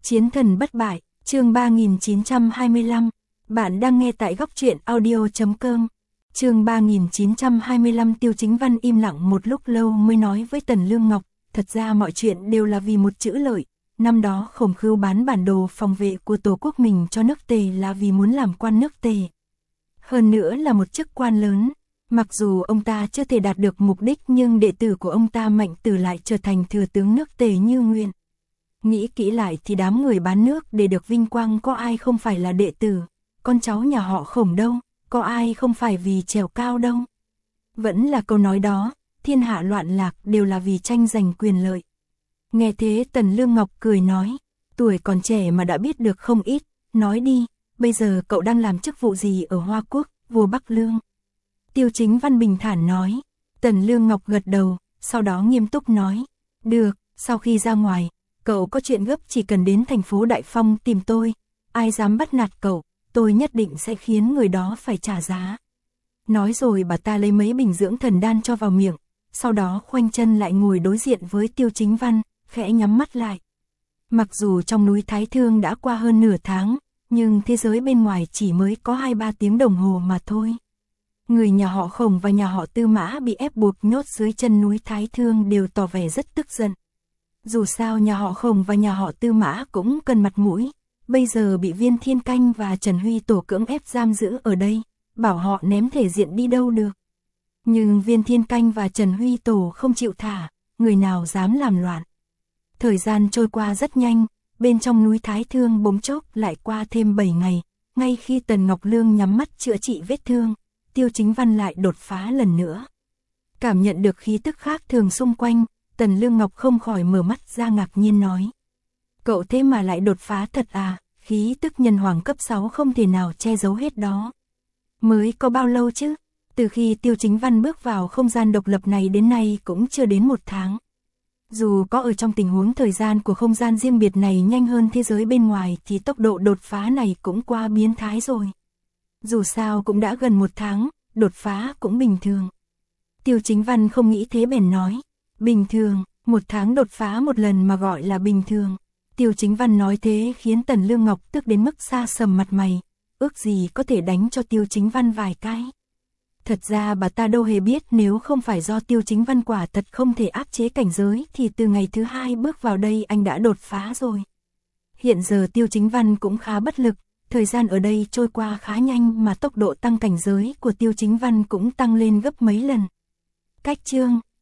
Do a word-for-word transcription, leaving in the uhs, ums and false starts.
Chiến thần bất bại, chương ba nghìn chín trăm hai mươi lăm. Bạn đang nghe tại góc truyện audio chấm com. Chương ba nghìn chín trăm hai mươi lăm. Tiêu Chính Văn im lặng một lúc lâu mới nói với Tần Lương Ngọc, thật ra mọi chuyện đều là vì một chữ lợi. Năm đó Khổng Khưu bán bản đồ phòng vệ của tổ quốc mình cho nước Tề là vì muốn làm quan nước Tề. Hơn nữa là một chức quan lớn. Mặc dù ông ta chưa thể đạt được mục đích nhưng đệ tử của ông ta Mạnh Tử lại trở thành thừa tướng nước Tề như nguyện. Nghĩ kỹ lại thì đám người bán nước để được vinh quang có ai không phải là đệ tử, con cháu nhà họ Khổng đâu, có ai không phải vì trèo cao đâu. Vẫn là câu nói đó, thiên hạ loạn lạc đều là vì tranh giành quyền lợi. Nghe thế Tần Lương Ngọc cười nói, tuổi còn trẻ mà đã biết được không ít, nói đi, bây giờ cậu đang làm chức vụ gì ở Hoa Quốc, vua Bắc Lương? Tiêu Chính Văn bình thản nói. Tần Lương Ngọc gật đầu, sau đó nghiêm túc nói, được, sau khi ra ngoài, cậu có chuyện gấp chỉ cần đến thành phố Đại Phong tìm tôi, ai dám bắt nạt cậu, tôi nhất định sẽ khiến người đó phải trả giá. Nói rồi bà ta lấy mấy bình dưỡng thần đan cho vào miệng, sau đó khoanh chân lại ngồi đối diện với Tiêu Chính Văn, khẽ nhắm mắt lại. Mặc dù trong núi Thái Thương đã qua hơn nửa tháng, nhưng thế giới bên ngoài chỉ mới có hai ba tiếng đồng hồ mà thôi. Người nhà họ Khổng và nhà họ Tư Mã bị ép buộc nhốt dưới chân núi Thái Thương đều tỏ vẻ rất tức giận. Dù sao nhà họ Khổng và nhà họ Tư Mã cũng cần mặt mũi, bây giờ bị Viên Thiên Canh và Trần Huy Tổ cưỡng ép giam giữ ở đây, bảo họ ném thể diện đi đâu được. Nhưng Viên Thiên Canh và Trần Huy Tổ không chịu thả, người nào dám làm loạn. Thời gian trôi qua rất nhanh, bên trong núi Thái Thương bỗng chốc lại qua thêm bảy ngày, ngay khi Tần Ngọc Lương nhắm mắt chữa trị vết thương, Tiêu Chính Văn lại đột phá lần nữa. Cảm nhận được khí tức khác thường xung quanh, Tần Lương Ngọc không khỏi mở mắt ra ngạc nhiên nói. Cậu thế mà lại đột phá thật à, khí tức nhân hoàng cấp sáu không thể nào che giấu hết đó. Mới có bao lâu chứ, từ khi Tiêu Chính Văn bước vào không gian độc lập này đến nay cũng chưa đến một tháng. Dù có ở trong tình huống thời gian của không gian riêng biệt này nhanh hơn thế giới bên ngoài thì tốc độ đột phá này cũng quá biến thái rồi. Dù sao cũng đã gần một tháng, đột phá cũng bình thường. Tiêu Chính Văn không nghĩ thế bèn nói. Bình thường, một tháng đột phá một lần mà gọi là bình thường. Tiêu Chính Văn nói thế khiến Tần Lương Ngọc tức đến mức xa sầm mặt mày, ước gì có thể đánh cho Tiêu Chính Văn vài cái. Thật ra bà ta đâu hề biết nếu không phải do Tiêu Chính Văn quả thật không thể áp chế cảnh giới thì từ ngày thứ hai bước vào đây anh đã đột phá rồi. Hiện giờ Tiêu Chính Văn cũng khá bất lực, thời gian ở đây trôi qua khá nhanh mà tốc độ tăng cảnh giới của Tiêu Chính Văn cũng tăng lên gấp mấy lần. Cách chương